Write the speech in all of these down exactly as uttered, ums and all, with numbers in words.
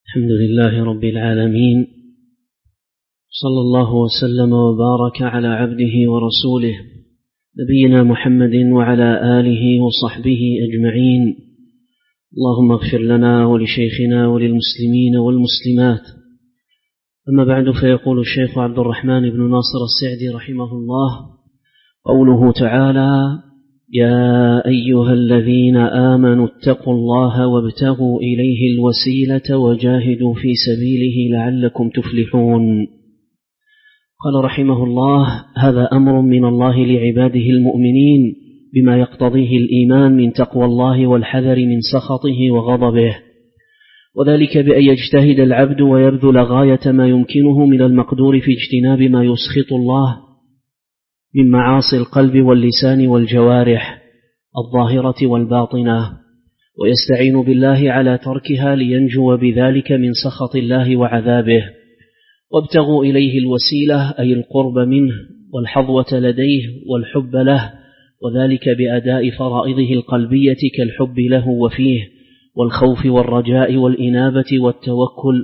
الحمد لله رب العالمين، صلى الله وسلم وبارك على عبده ورسوله نبينا محمد وعلى آله وصحبه أجمعين. اللهم اغفر لنا ولشيخنا وللمسلمين والمسلمات. أما بعد، فيقول الشيخ عبد الرحمن بن ناصر السعدي رحمه الله: قوله تعالى: يا أيها الذين آمنوا اتقوا الله وابتغوا إليه الوسيلة وجاهدوا في سبيله لعلكم تفلحون. قال رحمه الله: هذا أمر من الله لعباده المؤمنين بما يقتضيه الإيمان من تقوى الله والحذر من سخطه وغضبه، وذلك بأن يجتهد العبد ويبذل غاية ما يمكنه من المقدور في اجتناب ما يسخط الله من معاصي القلب واللسان والجوارح الظاهرة والباطنة، ويستعين بالله على تركها لينجو بذلك من سخط الله وعذابه. وابتغوا إليه الوسيلة أي القرب منه والحظوة لديه والحب له، وذلك بأداء فرائضه القلبية كالحب له وفيه، والخوف والرجاء والإنابة والتوكل،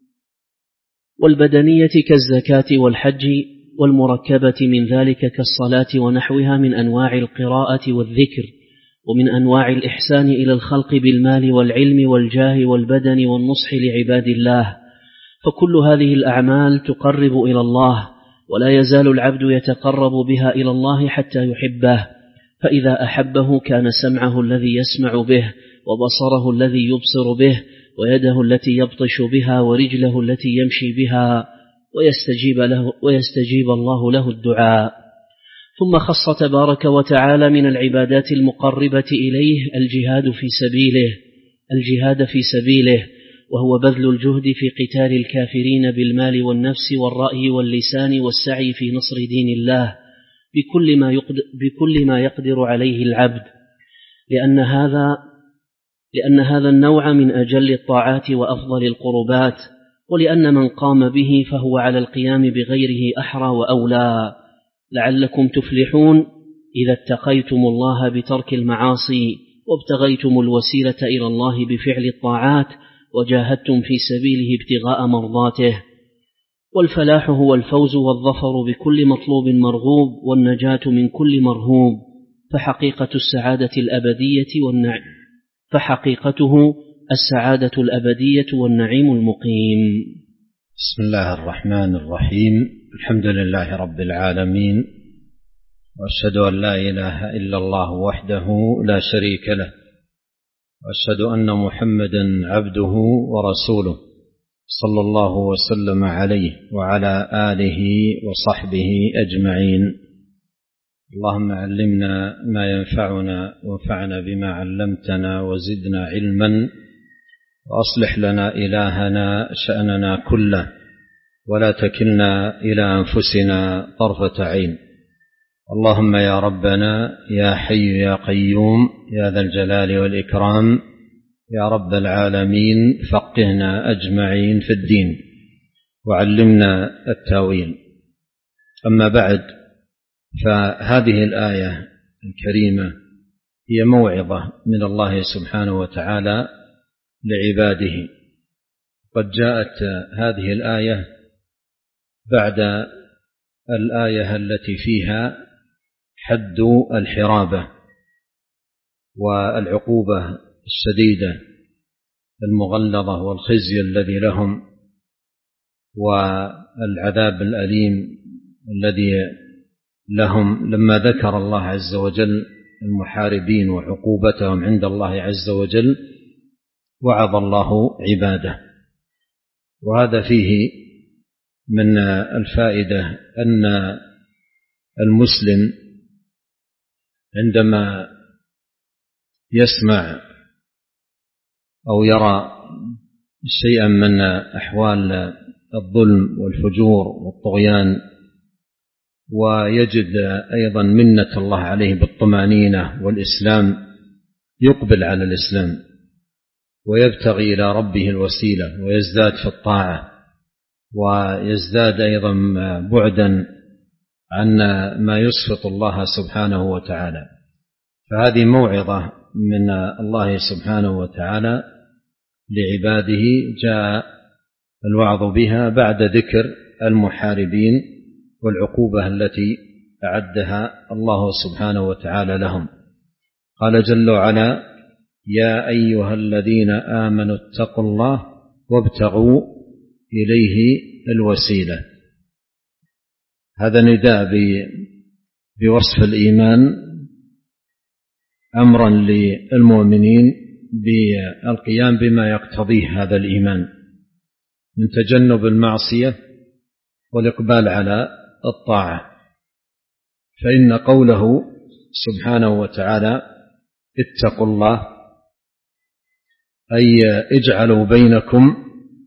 والبدنية كالزكاة والحج، والمركبة من ذلك كالصلاة ونحوها من أنواع القراءة والذكر، ومن أنواع الإحسان إلى الخلق بالمال والعلم والجاه والبدن والنصح لعباد الله. فكل هذه الأعمال تقرب إلى الله، ولا يزال العبد يتقرب بها إلى الله حتى يحبه، فإذا أحبه كان سمعه الذي يسمع به، وبصره الذي يبصر به، ويده التي يبطش بها، ورجله التي يمشي بها، ويستجيب له ويستجيب الله له الدعاء. ثم خص تبارك وتعالى من العبادات المقربة إليه الجهاد في سبيله الجهاد في سبيله وهو بذل الجهد في قتال الكافرين بالمال والنفس والرأي واللسان والسعي في نصر دين الله بكل ما يقدر, بكل ما يقدر عليه العبد، لأن هذا لأن هذا النوع من أجل الطاعات وأفضل القربات، ولأن من قام به فهو على القيام بغيره أحرى وأولى. لعلكم تفلحون إذا اتقيتم الله بترك المعاصي، وابتغيتم الوسيلة إلى الله بفعل الطاعات، وجاهدتم في سبيله ابتغاء مرضاته. والفلاح هو الفوز والظفر بكل مطلوب مرغوب، والنجاة من كل مرهوب، فحقيقة السعادة الأبدية والنعيم فحقيقته السعادة الأبدية والنعيم المقيم. بسم الله الرحمن الرحيم. الحمد لله رب العالمين، وأشهد أن لا إله إلا الله وحده لا شريك له، وأشهد أن محمدا عبده ورسوله صلى الله وسلم عليه وعلى آله وصحبه أجمعين. اللهم علمنا ما ينفعنا، وانفعنا بما علمتنا، وزدنا علما، وأصلح لنا إلهنا شأننا كله، ولا تكلنا إلى أنفسنا طرفة عين. اللهم يا ربنا يا حي يا قيوم يا ذا الجلال والإكرام يا رب العالمين، فقهنا أجمعين في الدين، وعلمنا التاويل. أما بعد، فهذه الآية الكريمة هي موعظة من الله سبحانه وتعالى لعباده. قد جاءت هذه الآية بعد الآية التي فيها حد الحرابة والعقوبة الشديدة المغلظة والخزي الذي لهم، والعذاب الأليم الذي لهم، لما ذكر الله عز وجل المحاربين وعقوبتهم عند الله عز وجل وعظ الله عباده. وهذا فيه من الفائدة أن المسلم عندما يسمع أو يرى شيئا من أحوال الظلم والفجور والطغيان، ويجد أيضا منة الله عليه بالطمأنينة والإسلام، يقبل على الإسلام ويبتغي إلى ربه الوسيلة، ويزداد في الطاعة، ويزداد أيضا بعدا عن ما يسخط الله سبحانه وتعالى. فهذه موعظة من الله سبحانه وتعالى لعباده، جاء الوعظ بها بعد ذكر المحاربين والعقوبة التي أعدها الله سبحانه وتعالى لهم. قال جل وعلا: يا أيها الذين آمنوا اتقوا الله وابتغوا إليه الوسيلة. هذا نداء بوصف الإيمان، أمرا للمؤمنين بالقيام بما يقتضيه هذا الإيمان من تجنب المعصية والإقبال على الطاعة. فإن قوله سبحانه وتعالى اتقوا الله أي اجعلوا بينكم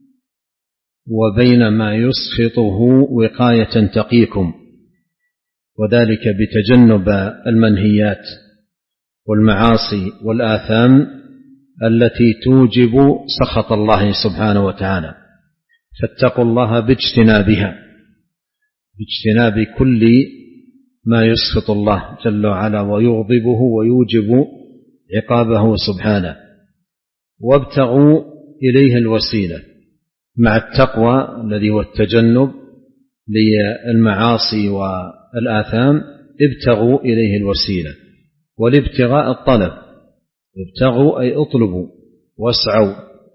وبين ما يسخطه وقاية تقيكم، وذلك بتجنب المنهيات والمعاصي والآثام التي توجب سخط الله سبحانه وتعالى. فاتقوا الله باجتنابها، باجتناب كل ما يسخط الله جل وعلا ويغضبه ويوجب عقابه سبحانه. وابتغوا إليه الوسيلة مع التقوى الذي هو التجنب للمعاصي والآثام، ابتغوا إليه الوسيلة. والابتغاء الطلب، ابتغوا أي اطلبوا واسعوا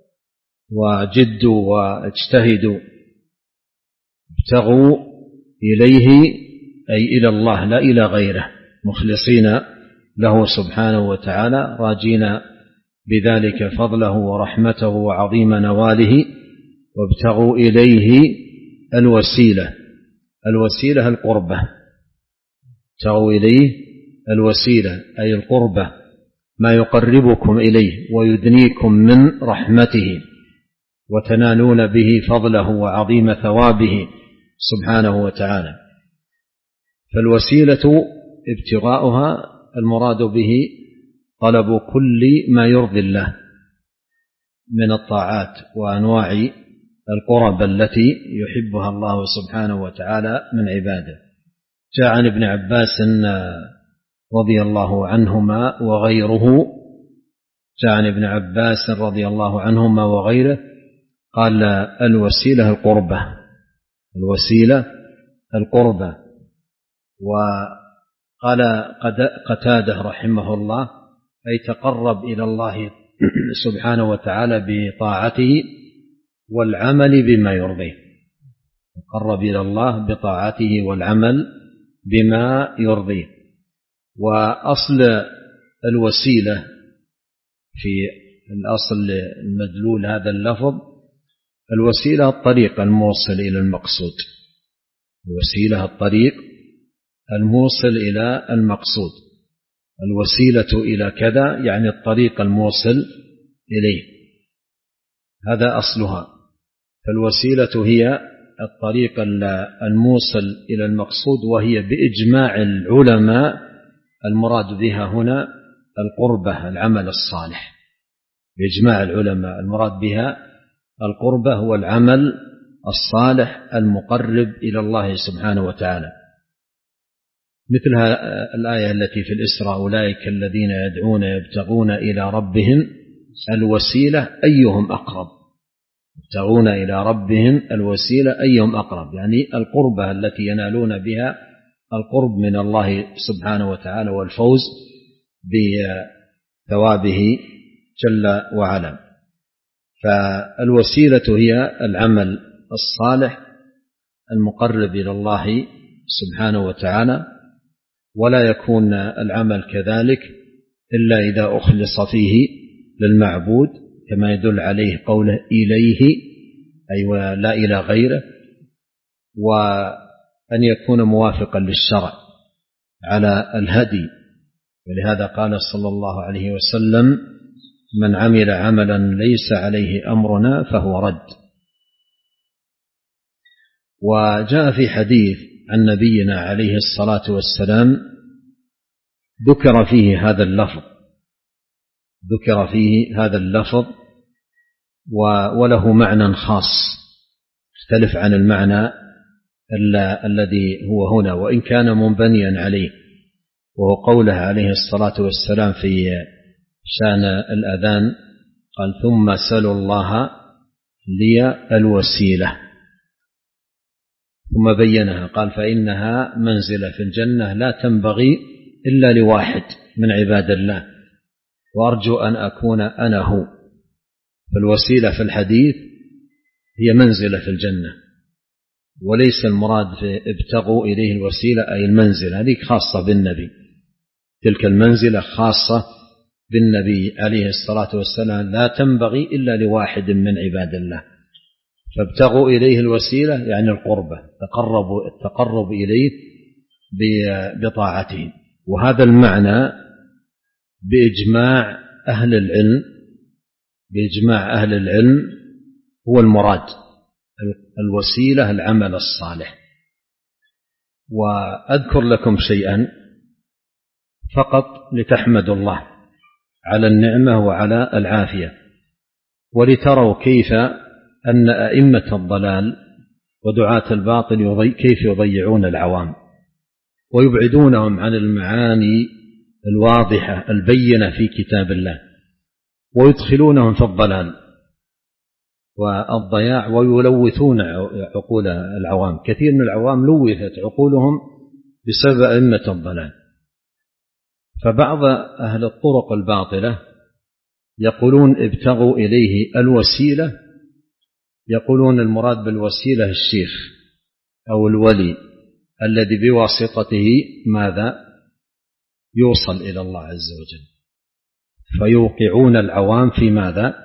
وجدوا واجتهدوا. ابتغوا إليه أي إلى الله لا إلى غيره، مخلصين له سبحانه وتعالى، راجين بذلك فضله ورحمته وعظيم نواله. وابتغوا إليه الوسيلة، الوسيلة القربة، ابتغوا إليه الوسيلة أي القربة، ما يقربكم إليه ويدنيكم من رحمته وتنالون به فضله وعظيم ثوابه سبحانه وتعالى. فالوسيلة ابتغاؤها المراد به طلب كل ما يرضي الله من الطاعات وأنواع القرب التي يحبها الله سبحانه وتعالى من عباده. جاء عن ابن عباس رضي الله عنهما وغيره جاء عن ابن عباس رضي الله عنهما وغيره قال: الوسيلة القربة، الوسيلة القربة. وقال قتادة رحمه الله: أي تقرب إلى الله سبحانه وتعالى بطاعته والعمل بما يرضيه، تقرب إلى الله بطاعته والعمل بما يرضيه. وأصل الوسيلة في الأصل المدلول هذا اللفظ، الوسيلة الطريق الموصل إلى المقصود، الوسيلة الطريق الموصل إلى المقصود، الوسيلة إلى كذا يعني الطريق الموصل إليه، هذا أصلها. فالوسيلة هي الطريق الموصل إلى المقصود، وهي بإجماع العلماء المراد بها هنا القربة، العمل الصالح. بإجماع العلماء المراد بها القربة هو العمل الصالح المقرب إلى الله سبحانه وتعالى. مثل الآية التي في الإسراء: أولئك الذين يدعون يبتغون إلى ربهم الوسيلة أيهم أقرب، يبتغون إلى ربهم الوسيلة أيهم أقرب، يعني القربة التي ينالون بها القرب من الله سبحانه وتعالى والفوز بثوابه جل وعلا. فالوسيلة هي العمل الصالح المقرب إلى الله سبحانه وتعالى، ولا يكون العمل كذلك إلا إذا أخلص فيه للمعبود، كما يدل عليه قوله إليه أي لا إلى غيره، وأن يكون موافقا للشرع على الهدي. ولهذا قال صلى الله عليه وسلم: من عمل عملا ليس عليه أمرنا فهو رد. وجاء في حديث عن نبينا عليه الصلاة والسلام ذكر فيه هذا اللفظ، ذكر فيه هذا اللفظ وله معنى خاص يختلف عن المعنى الذي هو هنا، وإن كان منبنيا عليه، وهو قوله عليه الصلاة والسلام في شأن الأذان: قال: ثم سلوا الله لي الوسيلة. ثم بينها قال فإنها منزلة في الجنة لا تنبغي إلا لواحد من عباد الله، وأرجو أن أكون أنا هو. فالوسيلة في الحديث هي منزلة في الجنة، وليس المراد في ابتغوا إليه الوسيلة أي المنزلة، هذه خاصة بالنبي، تلك المنزلة خاصة بالنبي عليه الصلاة والسلام، لا تنبغي إلا لواحد من عباد الله. فابتغوا إليه الوسيلة يعني القربة، تقربوا التقرب إليه بطاعته. وهذا المعنى بإجماع أهل العلم بإجماع أهل العلم هو المراد، الوسيلة العمل الصالح. وأذكر لكم شيئا فقط لتحمدوا الله على النعمة وعلى العافية، ولتروا كيف أن أئمة الضلال ودعاة الباطل كيف يضيعون العوام ويبعدونهم عن المعاني الواضحة البينة في كتاب الله، ويدخلونهم في الضلال والضياع ويلوثون عقول العوام. كثير من العوام لوثت عقولهم بسبب أئمة الضلال. فبعض أهل الطرق الباطلة يقولون ابتغوا إليه الوسيلة، يقولون المراد بالوسيلة الشيخ أو الولي الذي بواسطته ماذا يوصل إلى الله عز وجل، فيوقعون العوام في ماذا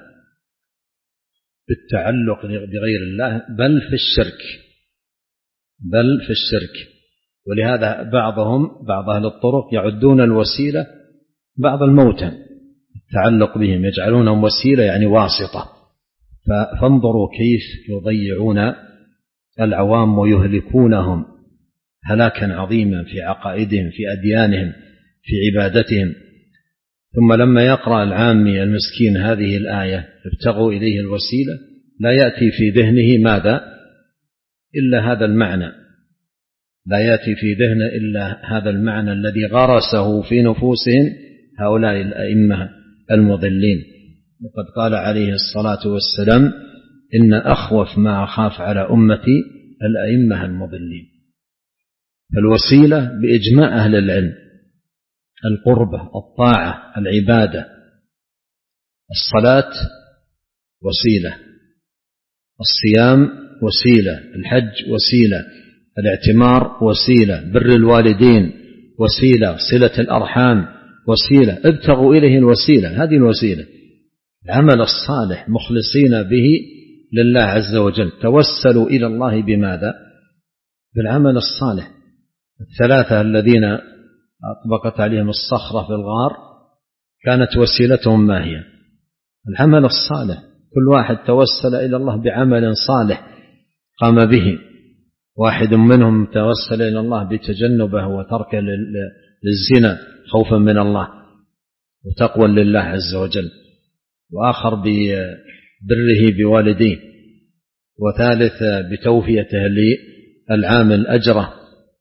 بالتعلق بغير الله، بل في الشرك بل في الشرك ولهذا بعضهم بعض أهل الطرق يعدون الوسيلة بعض الموتى التعلق بهم، يجعلونهم وسيلة يعني واسطة. فانظروا كيف يضيعون العوام ويهلكونهم هلاكا عظيما في عقائدهم في أديانهم في عبادتهم. ثم لما يقرأ العامي المسكين هذه الآية ابتغوا إليه الوسيلة لا يأتي في ذهنه ماذا إلا هذا المعنى، لا يأتي في ذهنه إلا هذا المعنى الذي غرسه في نفوسهم هؤلاء الأئمة المضلين. وقد قال عليه الصلاة والسلام إن أخوف ما أخاف على أمتي الأئمة المضلين. فالوسيلة بإجماع أهل العلم القربة، الطاعة، العبادة. الصلاة وسيلة، الصيام وسيلة، الحج وسيلة، الاعتمار وسيلة، بر الوالدين وسيلة، صلة الأرحام وسيلة. ابتغوا إليه الوسيلة، هذه الوسيلة العمل الصالح مخلصين به لله عز وجل. توسلوا إلى الله بماذا؟ بالعمل الصالح. الثلاثة الذين أطبقت عليهم الصخرة في الغار كانت وسيلتهم ما هي؟ العمل الصالح. كل واحد توسل إلى الله بعمل صالح قام به. واحد منهم توسل إلى الله بتجنبه وترك للزنا خوفا من الله وتقوى لله عز وجل، وآخر ببره بوالديه، وثالث بتوفيته للعامل أجره.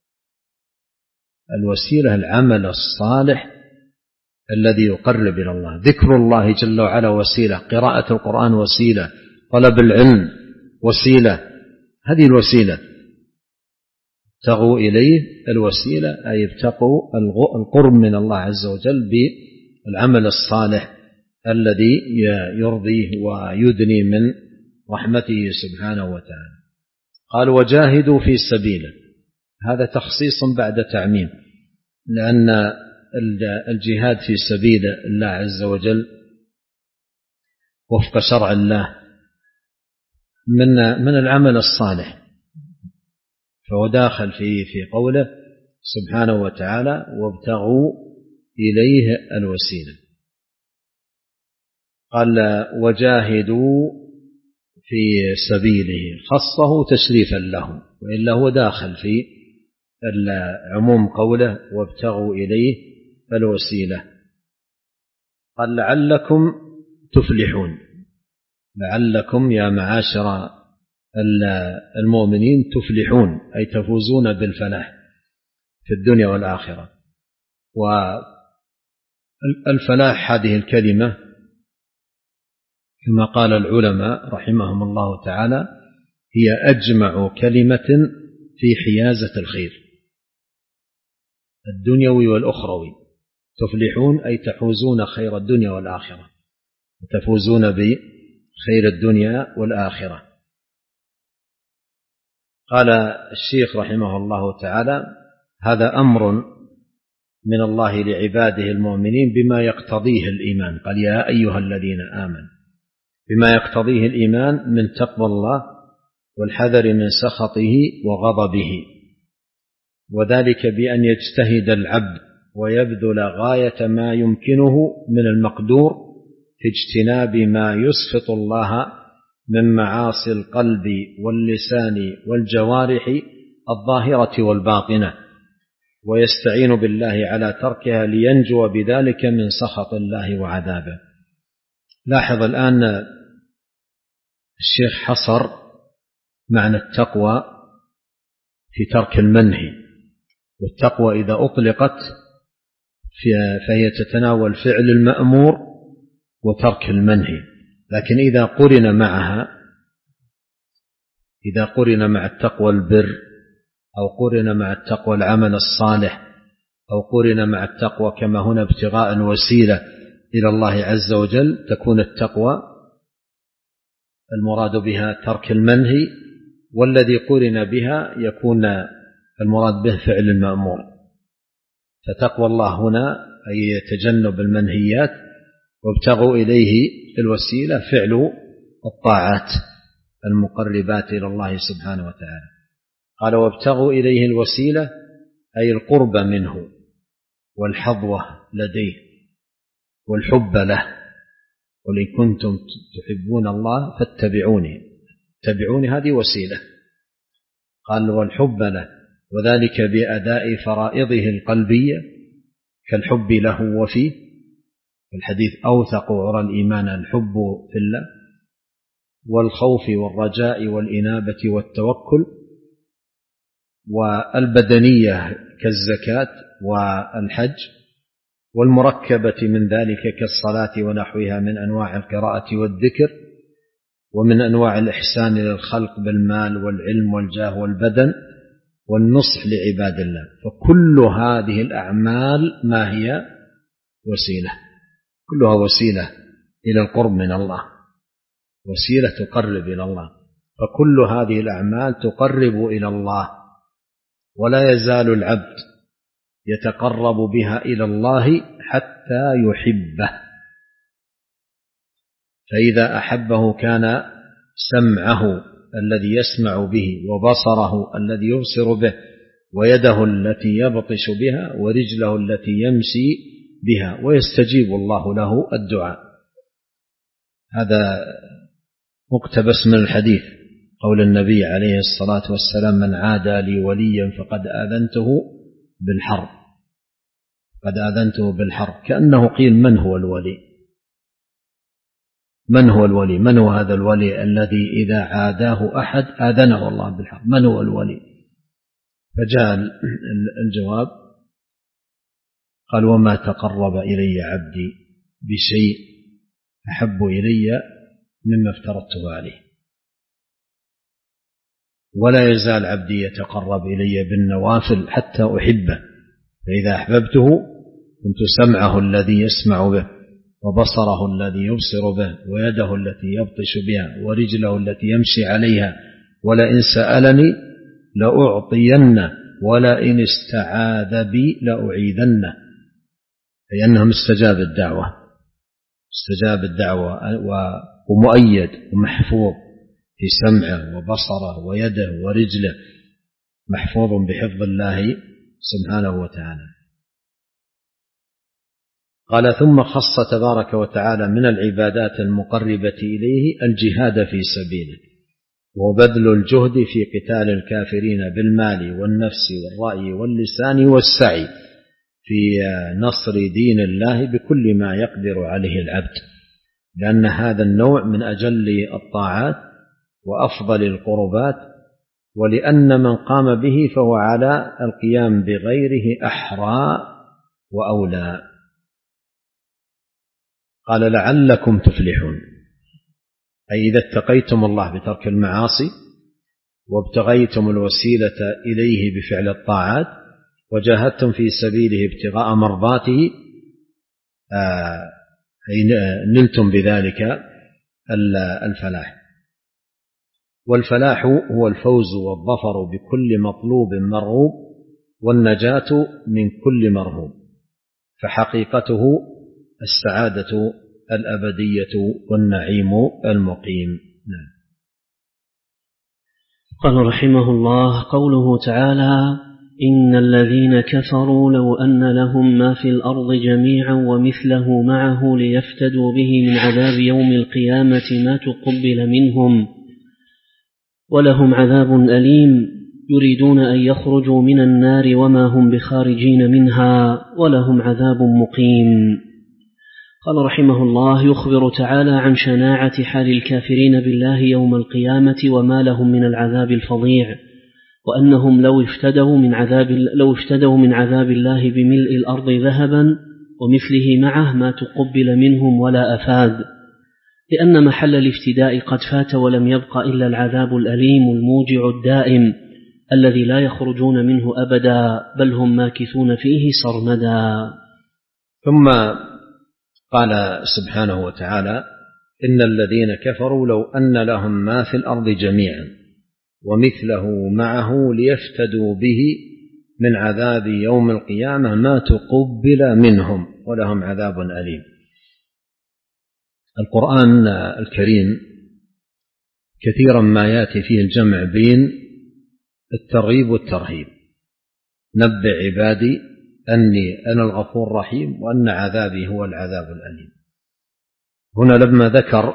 الوسيلة العمل الصالح الذي يقرب إلى الله. ذكر الله جل وعلا وسيلة، قراءة القرآن وسيلة، طلب العلم وسيلة، هذه الوسيلة. ابتغوا إليه الوسيلة أي ابتغوا القرب من الله عز وجل بالعمل الصالح الذي يرضيه ويدني من رحمته سبحانه وتعالى. قال وجاهدوا في سبيله، هذا تخصيص بعد تعميم، لأن الجهاد في سبيل الله عز وجل وفق شرع الله من من العمل الصالح، فهو داخل في في قوله سبحانه وتعالى وابتغوا إليه الوسيلة. قال وجاهدوا في سبيله، خصه تشريفا له، وإلا هو داخل في عموم قوله وابتغوا إليه الوسيلة. قال لعلكم تفلحون، لعلكم يا معاشر المؤمنين تفلحون أي تفوزون بالفلاح في الدنيا والآخرة. والفلاح هذه الكلمة كما قال العلماء رحمهم الله تعالى: هي أجمع كلمة في حيازة الخير الدنيوي والأخروي. تفلحون أي تحوزون خير الدنيا والآخرة، وتفوزون بخير الدنيا والآخرة. قال الشيخ رحمه الله تعالى: هذا أمر من الله لعباده المؤمنين بما يقتضيه الإيمان. قال: يا أيها الذين آمنوا، بما يقتضيه الإيمان من تقوى الله والحذر من سخطه وغضبه، وذلك بأن يجتهد العبد ويبذل غاية ما يمكنه من المقدور في اجتناب ما يسخط الله من معاصي القلب واللسان والجوارح الظاهرة والباطنة، ويستعين بالله على تركها لينجو بذلك من سخط الله وعذابه. لاحظ الآن الشيخ حصر معنى التقوى في ترك المنهي، والتقوى إذا أطلقت فهي تتناول فعل المأمور وترك المنهي، لكن إذا قرن معها إذا قرن مع التقوى البر، أو قرن مع التقوى العمل الصالح، أو قرن مع التقوى كما هنا ابتغاء الوسيلة إلى الله عز وجل، تكون التقوى المراد بها ترك المنهي، والذي قرن بها يكون المراد به فعل المأمور. فتقوى الله هنا أي تجنب المنهيات، وابتغوا إليه الوسيلة فعل الطاعات المقربات إلى الله سبحانه وتعالى. قال: وابتغوا إليه الوسيلة أي القرب منه والحظوة لديه والحب له. قل إن كنتم تحبون الله فاتبعوني، اتبعوني هذه وسيلة. قال: والحب له، وذلك بأداء فرائضه القلبية كالحب له وفيه. في الحديث: أوثق عرى الإيمان الحب في الله، والخوف والرجاء والإنابة والتوكل، والبدنية كالزكاة والحج، والمركبة من ذلك كالصلاة ونحوها من أنواع القراءة والذكر، ومن أنواع الإحسان للخلق بالمال والعلم والجاه والبدن والنصح لعباد الله. فكل هذه الأعمال ما هي؟ وسيلة، كلها وسيلة إلى القرب من الله، وسيلة تقرب إلى الله. فكل هذه الأعمال تقرب إلى الله، ولا يزال العبد يتقرب بها إلى الله حتى يحبه. فإذا أحبه كان سمعه الذي يسمع به، وبصره الذي يبصر به، ويده التي يبطش بها، ورجله التي يمشي بها، ويستجيب الله له الدعاء. هذا مقتبس من الحديث، قول النبي عليه الصلاة والسلام: من عادى لي وليا فقد آذنته بالحرب، قد آذنته بالحرب. كأنه قيل: من هو الولي؟ من هو الولي؟ من هو هذا الولي الذي إذا عاداه أحد آذنه الله بالحرب؟ من هو الولي؟ فجاء الجواب، قال: وما تقرب إلي عبدي بشيء أحب إلي مما افترضته عليه. ولا يزال عبدي يتقرب إلي بالنوافل حتى أحبه، فإذا أحببته كنت سمعه الذي يسمع به، وبصره الذي يبصر به، ويده التي يبطش بها، ورجله التي يمشي عليها. ولئن سألني لأعطينه، ولئن استعاذ بي لأعيذنه. لأنه مستجاب الدعوة، استجاب الدعوة ومؤيد ومحفوظ في سمعه وبصره ويده ورجله، محفوظ بحفظ الله سبحانه وتعالى. قال: ثم خص تبارك وتعالى من العبادات المقربة إليه الجهاد في سبيله، وبذل الجهد في قتال الكافرين بالمال والنفس والرأي واللسان والسعي في نصر دين الله بكل ما يقدر عليه العبد، لأن هذا النوع من أجل الطاعات وأفضل القربات، ولأن من قام به فهو على القيام بغيره أحرى وأولى. قال: لعلكم تفلحون. أي إذا اتقيتم الله بترك المعاصي وابتغيتم الوسيلة إليه بفعل الطاعات وجاهدتم في سبيله ابتغاء مرضاته نلتم بذلك الفلاح. والفلاح هو الفوز والظفر بكل مطلوب مرغوب والنجاة من كل مرهوب، فحقيقته السعادة الأبدية والنعيم المقيم. نعم. قال رحمه الله: قوله تعالى: إن الذين كفروا لو أن لهم ما في الأرض جميعا ومثله معه ليفتدوا به من عذاب يوم القيامة ما تقبل منهم ولهم عذاب أليم، يريدون أن يخرجوا من النار وما هم بخارجين منها ولهم عذاب مقيم. قال رحمه الله: يخبر تعالى عن شناعة حال الكافرين بالله يوم القيامة وما لهم من العذاب الفظيع، وأنهم لو افتدوا من عذاب لو افتدوا من عذاب الله بملء الأرض ذهبا ومثله معه ما تقبل منهم ولا أفاد، لأن محل الافتداء قد فات ولم يبق إلا العذاب الأليم الموجع الدائم الذي لا يخرجون منه أبدا بل هم ماكثون فيه سرمدا. ثم قال سبحانه وتعالى: إن الذين كفروا لو أن لهم ما في الأرض جميعا ومثله معه ليفتدوا به من عذاب يوم القيامة ما تقبل منهم ولهم عذاب أليم. القرآن الكريم كثيرا ما يأتي فيه الجمع بين الترغيب والترهيب: نبئ عبادي أني أنا الغفور الرحيم وأن عذابي هو العذاب الأليم. هنا لما ذكر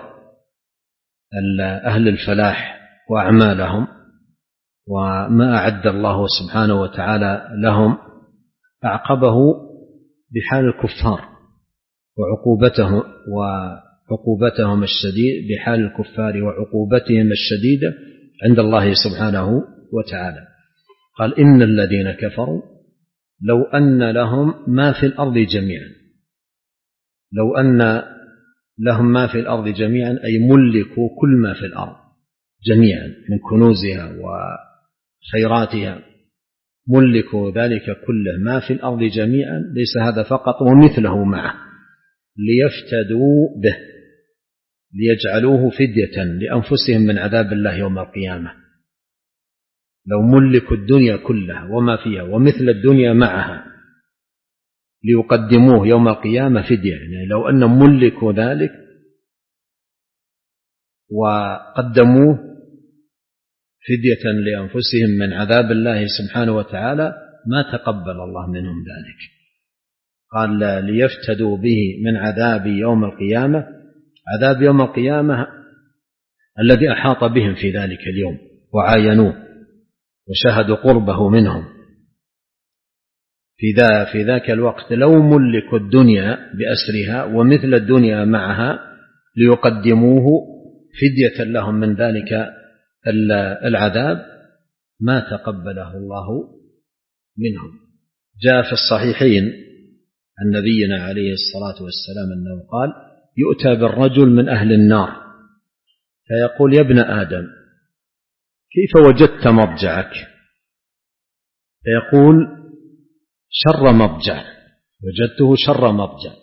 أهل الفلاح وأعمالهم وما أعد الله سبحانه وتعالى لهم أعقبه بحال الكفار وعقوبتهم وعقوبتهم الشديد بحال الكفار وعقوبتهم الشديدة عند الله سبحانه وتعالى. قال: إن الذين كفروا لو أن لهم ما في الأرض جميعا، لو أن لهم ما في الأرض جميعا أي ملكوا كل ما في الأرض جميعا من كنوزها وخيراتها، ملكوا ذلك كله ما في الأرض جميعا، ليس هذا فقط ومثله معه، ليفتدوا به ليجعلوه فدية لأنفسهم من عذاب الله يوم القيامة. لو ملكوا الدنيا كلها وما فيها ومثل الدنيا معها ليقدموه يوم القيامة فدية، يعني لو أن ملكوا ذلك وقدموه فدية لأنفسهم من عذاب الله سبحانه وتعالى ما تقبل الله منهم ذلك. قال: ليفتدوا به من عذاب يوم القيامة، عذاب يوم القيامة الذي أحاط بهم في ذلك اليوم وعاينوه وشاهدوا قربه منهم في, ذا في ذاك الوقت. لو ملكوا الدنيا بأسرها ومثل الدنيا معها ليقدموه فدية لهم من ذلك العذاب ما تقبله الله منهم. جاء في الصحيحين عن نبينا عليه الصلاة والسلام أنه قال: يؤتى بالرجل من أهل النار فيقول: يا ابن آدم كيف وجدت مضجعك؟ فيقول: شر مضجع، وجدته شر مضجع.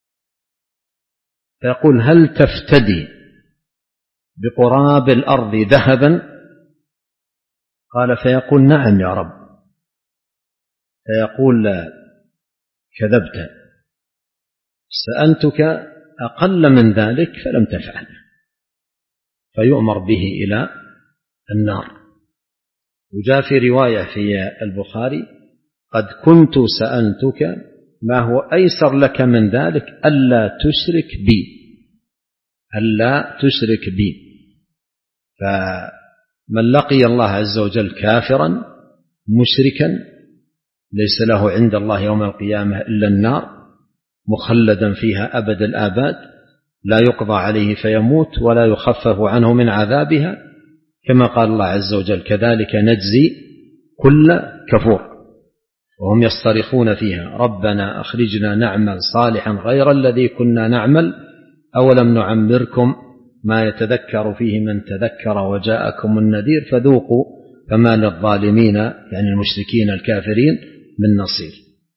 فيقول: هل تفتدي بقراب الأرض ذهبا؟ قال: فيقول: نعم يا رب. فيقول: لا، كذبت، سألتك أقل من ذلك فلم تفعل. فيؤمر به إلى النار. وجاء في رواية في البخاري: قد كنت سألتك ما هو أيسر لك من ذلك ألا تشرك بي، ألا تشرك بي. فمن لقي الله عز وجل كافرا مشركا ليس له عند الله يوم القيامة إلا النار، مخلدا فيها أبد الآباد، لا يقضى عليه فيموت ولا يخفف عنه من عذابها، كما قال الله عز وجل: كذلك نجزي كل كفور. وهم يصطرخون فيها: ربنا أخرجنا نعمل صالحا غير الذي كنا نعمل أولم نعمركم ما يتذكر فيه من تذكر وجاءكم النذير فذوقوا فما للظالمين يعني المشركين الكافرين من نصير.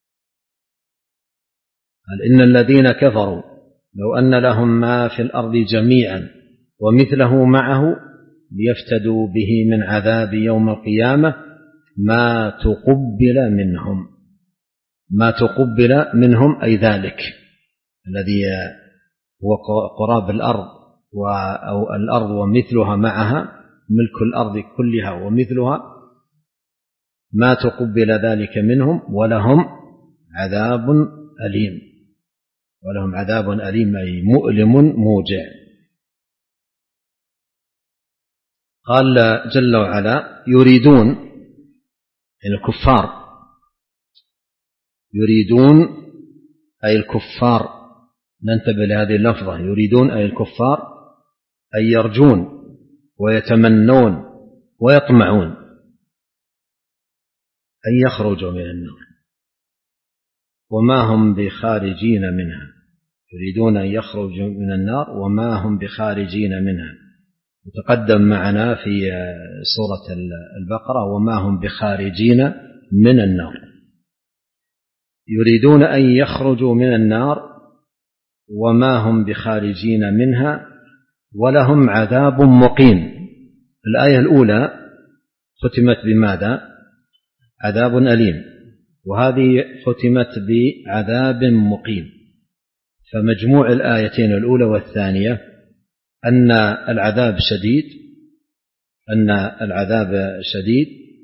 قال إن الذين كفروا لو أن لهم ما في الأرض جميعا ومثله معه ليفتدوا به من عذاب يوم القيامة ما تقبل منهم. ما تقبل منهم أي ذلك الذي هو قراب الأرض أو الأرض ومثلها معها، ملك الأرض كلها ومثلها، ما تقبل ذلك منهم ولهم عذاب أليم. ولهم عذاب أليم أي مؤلم موجع. قال جل وعلا يريدون يعني الكفار، يريدون أي الكفار، ننتبه لهذه اللفظة، يريدون أي الكفار أي يرجون ويتمنون ويطمعون أن يخرجوا من النار وما هم بخارجين منها. يريدون أن يخرجوا من النار وما هم بخارجين منها. وتقدم معنا في سورة البقرة وما هم بخارجين من النار. يريدون أن يخرجوا من النار وما هم بخارجين منها ولهم عذاب مقيم. الآية الأولى ختمت بماذا؟ عذاب أليم، وهذه ختمت بعذاب مقيم. فمجموع الآيتين الأولى والثانية أن العذاب شديد، أن العذاب شديد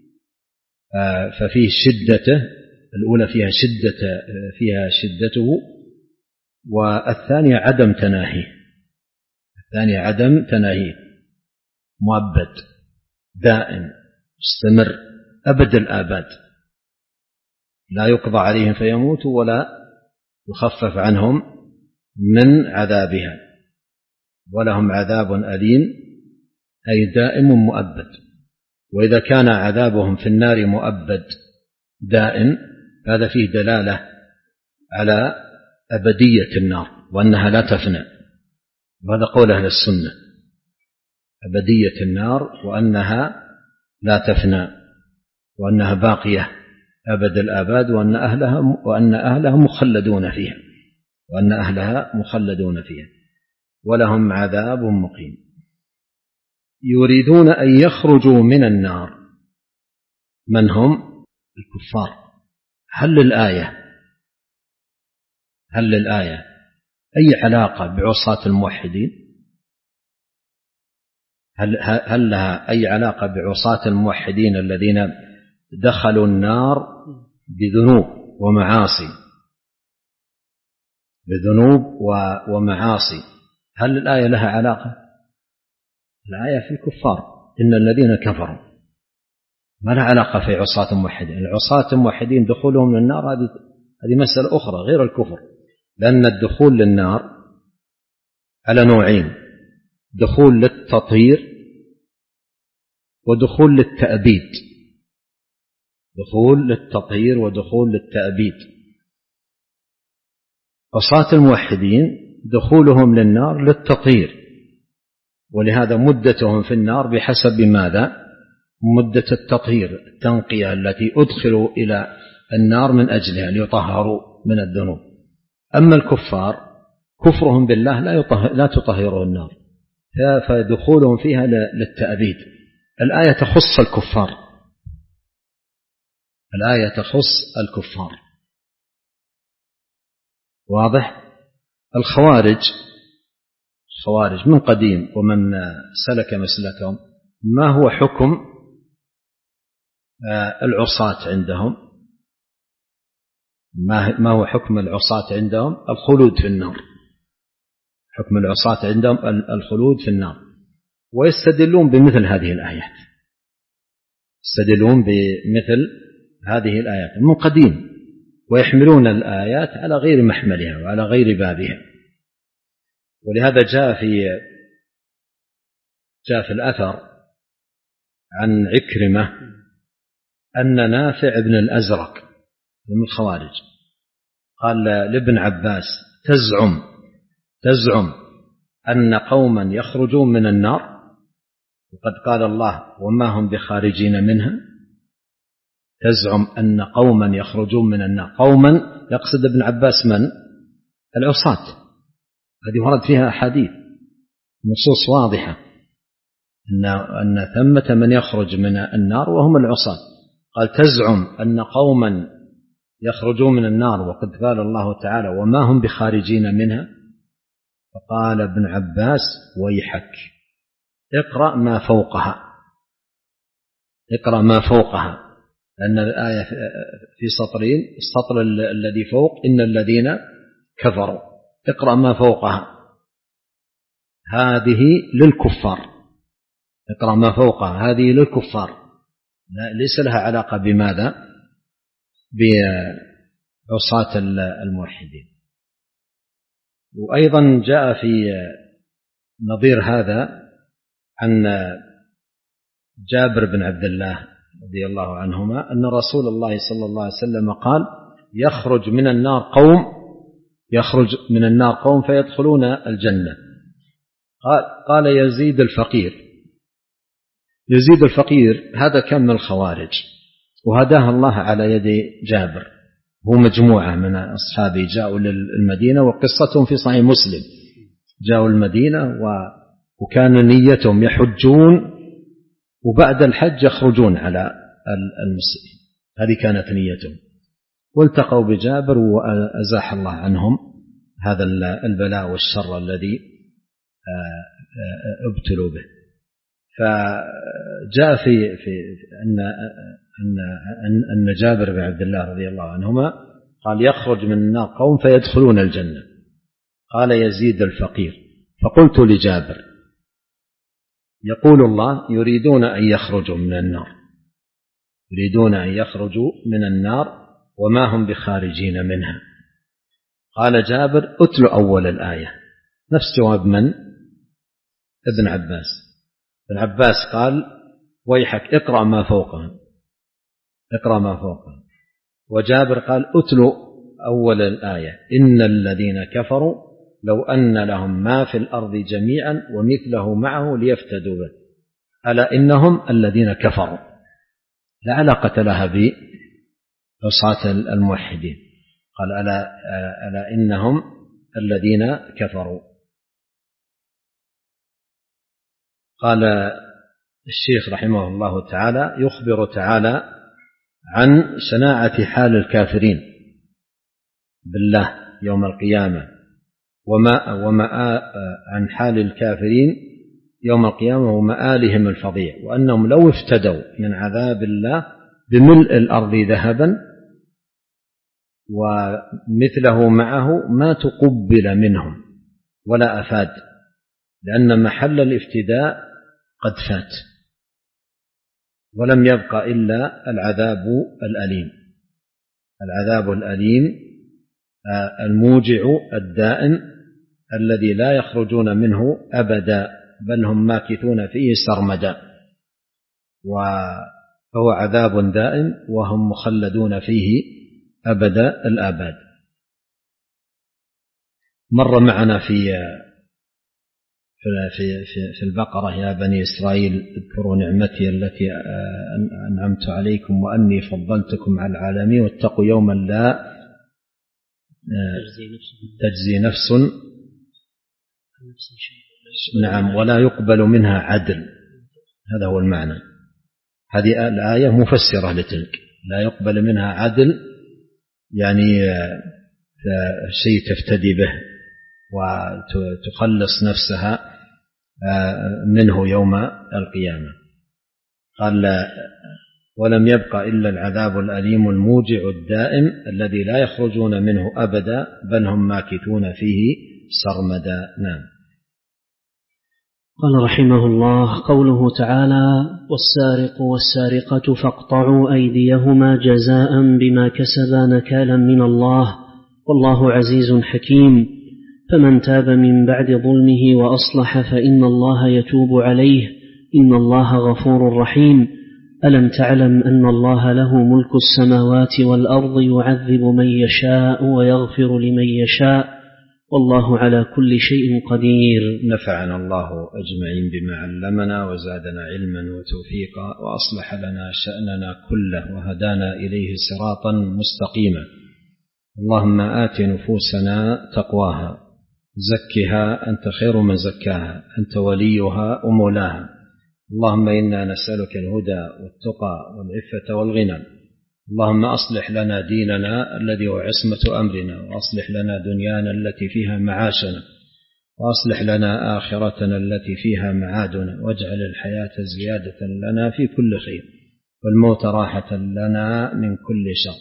ففيه شدته، الأولى فيها شدة فيها شدته، والثانية عدم تناهي، الثانية عدم تناهي، مؤبد دائم مستمر أبد الآباد، لا يقضى عليهم فيموتوا ولا يخفف عنهم من عذابها، ولهم عذاب أليم أي دائم مؤبد. وإذا كان عذابهم في النار مؤبد دائم هذا فيه دلالة على أبدية النار وأنها لا تفنى، وهذا قول أهل السنة، أبدية النار وأنها لا تفنى وأنها باقية أبد الآباد، وأن أهلها وأن أهلها مخلدون فيها وأن أهلها مخلدون فيها ولهم عذاب مقيم. يريدون أن يخرجوا من النار، من هم؟ الكفار. هل الآية هل الآية أي علاقة بعصاة الموحدين؟ هل, هل لها أي علاقة بعصاة الموحدين الذين دخلوا النار بذنوب ومعاصي بذنوب ومعاصي؟ هل الآية لها علاقة؟ الآية في الكفار، إن الذين كفروا، ما لها علاقة في عصاة الموحدين. العصاة الموحدين دخولهم للنار هذه هذه مسألة أخرى غير الكفر، لأن الدخول للنار على نوعين: دخول للتطهير ودخول للتأبيد. دخول للتطهير ودخول للتأبيد. عصاة الموحدين دخولهم للنار للتطهير، ولهذا مدتهم في النار بحسب ماذا؟ مدة التطهير، التنقية التي أدخلوا إلى النار من أجلها ليطهروا من الذنوب. أما الكفار كفرهم بالله لا, لا تطهره النار، فدخولهم فيها للتأبيد. الآية تخص الكفار، الآية تخص الكفار. واضح؟ الخوارج الخوارج من قديم ومن سلك مسلكهم ما هو حكم العصاة عندهم؟ ما هو حكم العصاة عندهم؟ الخلود في النار. حكم العصاة عندهم الخلود في النار، ويستدلون بمثل هذه الآيات، يستدلون بمثل هذه الآيات من قديم، ويحملون الآيات على غير محملها وعلى غير بابها. ولهذا جاء في جاء في الأثر عن عكرمة أن نافع بن الأزرق من الخوارج قال لابن عباس: تزعم تزعم أن قوما يخرجون من النار، وقد قال الله وما هم بخارجين منها. تزعم أن قوما يخرجون من النار، قوما يقصد ابن عباس من؟ العصاة. هذه ورد فيها أحاديث نصوص واضحة أن أن ثمة من يخرج من النار وهم العصاة. قال تزعم أن قوما يخرجون من النار وقد قال الله تعالى وما هم بخارجين منها. فقال ابن عباس ويحك، اقرأ ما فوقها، اقرأ ما فوقها، لأن الآية في سطرين، السطر الذي فوق إن الذين كفروا، اقرأ ما فوقها، هذه للكفار، اقرأ ما فوقها هذه للكفار، ليس لها علاقة بماذا؟ بعصاة الموحدين. وأيضا جاء في نظير هذا عن جابر بن عبد الله رضي الله عنهما أن رسول الله صلى الله عليه وسلم قال يخرج من النار قوم يخرج من النار قوم فيدخلون الجنة. قال, قال يزيد الفقير. يزيد الفقير هذا كان من الخوارج، وهداه الله على يد جابر. هو مجموعة من أصحابه جاءوا للمدينة، وقصتهم في صحيح مسلم. جاءوا المدينة وكان نيتهم يحجون وبعد الحج يخرجون على المسلمين، هذه كانت نيتهم. والتقوا بجابر وأزاح الله عنهم هذا البلاء والشر الذي ابتلوا به. فجاء في في أن أن أن جابر بن عبد الله رضي الله عنهما قال يخرج من النار قوم فيدخلون الجنة. قال يزيد الفقير فقلت لجابر يقول الله يريدون أن يخرجوا من النار، يريدون أن يخرجوا من النار وما هم بخارجين منها. قال جابر أتل أول الآية، نفس جواب من؟ ابن عباس. ابن عباس قال ويحك اقرأ ما فوقها، اقرأ ما فوقها. وجابر قال أتل أول الآية إن الذين كفروا لو أن لهم ما في الأرض جميعا ومثله معه ليفتدوا به ألا إنهم الذين كفروا. لا علاقة لها بعصاة الموحدين. قال ألا, ألا إنهم الذين كفروا. قال الشيخ رحمه الله تعالى يخبر تعالى عن شناعة حال الكافرين بالله يوم القيامة، وما وما عن حال الكافرين يوم القيامة ومآلهم الفظيع، وأنهم لو افتدوا من عذاب الله بملء الأرض ذهبا ومثله معه ما تقبل منهم ولا أفاد، لأن محل الافتداء قد فات ولم يبق إلا العذاب الأليم، العذاب الأليم الموجع الدائم الذي لا يخرجون منه أبدا بل هم ماكثون فيه سرمدا، وهو عذاب دائم وهم مخلدون فيه أبدا الآباد. مر معنا في في في البقرة يا بني إسرائيل اذكروا نعمتي التي أنعمت عليكم وأني فضلتكم على العالمين واتقوا يوما لا تجزي نفس نعم ولا يقبل منها عدل. هذا هو المعنى. هذه الآية مفسرة لتلك، لا يقبل منها عدل يعني شيء تفتدي به وتخلص نفسها منه يوم القيامة. قال ولم يبق إلا العذاب الأليم الموجع الدائم الذي لا يخرجون منه أبدا بل هم ماكثون فيه سرمدا. نعم. قال رحمه الله قوله تعالى والسارق والسارقة فاقطعوا أيديهما جزاء بما كسبا نكالا من الله والله عزيز حكيم. فمن تاب من بعد ظلمه وأصلح فإن الله يتوب عليه إن الله غفور رحيم. ألم تعلم أن الله له ملك السماوات والأرض يعذب من يشاء ويغفر لمن يشاء والله على كل شيء قدير. نفعنا الله أجمعين بما علمنا وزادنا علما وتوفيقا وأصلح لنا شأننا كله وهدانا إليه صراطا مستقيما. اللهم آت نفوسنا تقواها زكها أنت خير من زكاها أنت وليها ومولاها. اللهم إنا نسألك الهدى والتقى والعفة والغنى. اللهم أصلح لنا ديننا الذي هو عصمة أمرنا وأصلح لنا دنيانا التي فيها معاشنا وأصلح لنا آخرتنا التي فيها معادنا واجعل الحياة زيادة لنا في كل خير والموت راحة لنا من كل شر.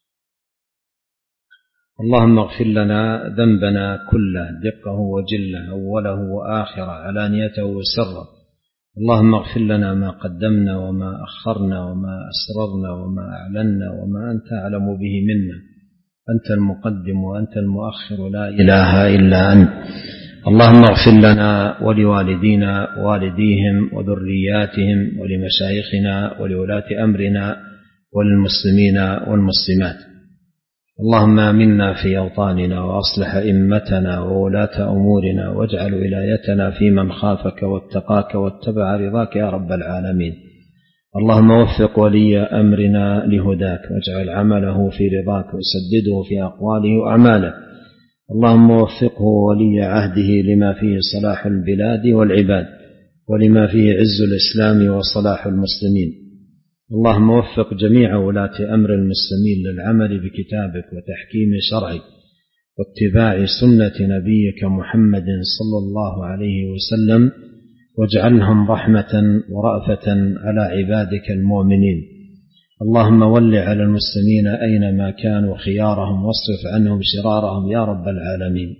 اللهم اغفر لنا ذنبنا كله دقه وجله أوله وآخره علانيته وسره. اللهم اغفر لنا ما قدمنا وما أخرنا وما أسررنا وما أعلنا وما أنت أعلم به منا. أنت المقدم وأنت المؤخر لا إله إلا أنت. اللهم اغفر لنا ولوالدينا ووالديهم وذرياتهم ولمشايخنا ولولاة أمرنا وللمسلمين والمسلمات. اللهم آمنا في أوطاننا وأصلح أئمتنا وولاة أمورنا واجعل ولايتنا في من خافك واتقاك واتبع رضاك يا رب العالمين. اللهم وفق ولي أمرنا لهداك واجعل عمله في رضاك وسدده في أقواله وأعماله. اللهم وفقه ولي عهده لما فيه صلاح البلاد والعباد ولما فيه عز الإسلام وصلاح المسلمين. اللهم وفق جميع ولاة أمر المسلمين للعمل بكتابك وتحكيم شرعك واتباع سنة نبيك محمد صلى الله عليه وسلم واجعلهم رحمة ورأفة على عبادك المؤمنين. اللهم ول على المسلمين أينما كانوا خيارهم واصرف عنهم شرارهم يا رب العالمين.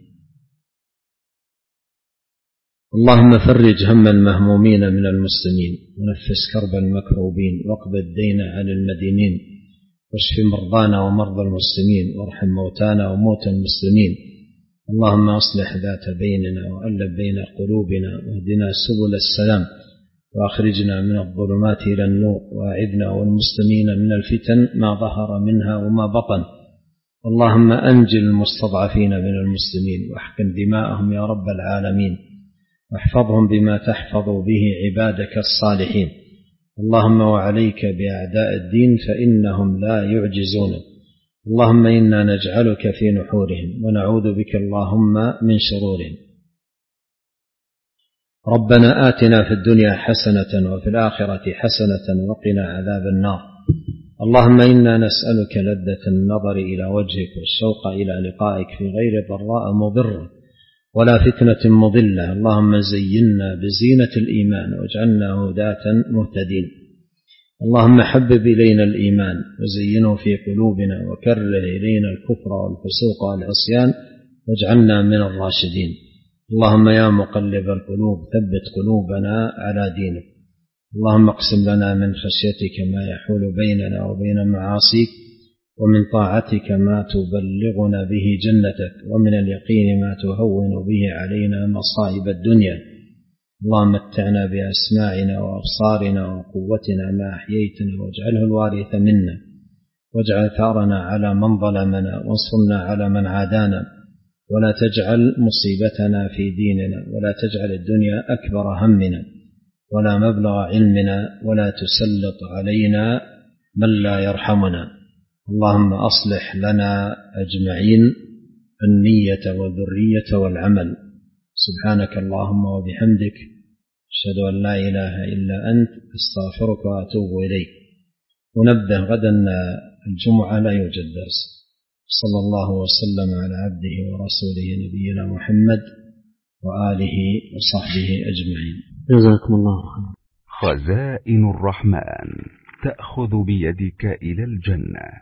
اللهم فرج هم المهمومين من المسلمين ونفس كرب المكروبين واقض الدين عن المدينين واشف مرضانا ومرضى المسلمين وارحم موتانا وموتى المسلمين. اللهم أصلح ذات بيننا وألف بين قلوبنا واهدنا سبل السلام وأخرجنا من الظلمات إلى النور وأعذنا والمسلمين من الفتن ما ظهر منها وما بطن. اللهم أنجل المستضعفين من المسلمين واحقن دماءهم يا رب العالمين واحفظهم بما تحفظ به عبادك الصالحين. اللهم وعليك بأعداء الدين فإنهم لا يعجزون. اللهم إنا نجعلك في نحورهم ونعوذ بك اللهم من شرورهم. ربنا آتنا في الدنيا حسنة وفي الآخرة حسنة وقنا عذاب النار. اللهم إنا نسألك لذة النظر إلى وجهك والشوق إلى لقائك في غير ضراء مضرة ولا فتنة مضلة. اللهم زينا بزينة الإيمان واجعلنا هداة مهتدين. اللهم حبب إلينا الإيمان وزينه في قلوبنا وكره إلينا الكفر والفسوق والعصيان واجعلنا من الراشدين. اللهم يا مقلب القلوب ثبت قلوبنا على دينك. اللهم اقسم لنا من خشيتك ما يحول بيننا وبين معاصيك ومن طاعتك ما تبلغنا به جنتك ومن اليقين ما تهون به علينا مصائب الدنيا. اللهم متعنا بأسماعنا وأبصارنا وقوتنا ما أحييتنا واجعله الوارث منا واجعل ثارنا على من ظلمنا وانصرنا على من عادانا ولا تجعل مصيبتنا في ديننا ولا تجعل الدنيا أكبر همنا ولا مبلغ علمنا ولا تسلط علينا من لا يرحمنا. اللهم أصلح لنا أجمعين النية والذرية والعمل. سبحانك اللهم وبحمدك أشهد أن لا إله إلا أنت أستغفرك وأتوب إليك. ونبدأ غدا الجمعة لا يوجد درس. صلى الله وسلم على عبده ورسوله نبينا محمد وآله وصحبه أجمعين. جزاكم الله خيرا. خزائن الرحمن تأخذ بيدك إلى الجنة.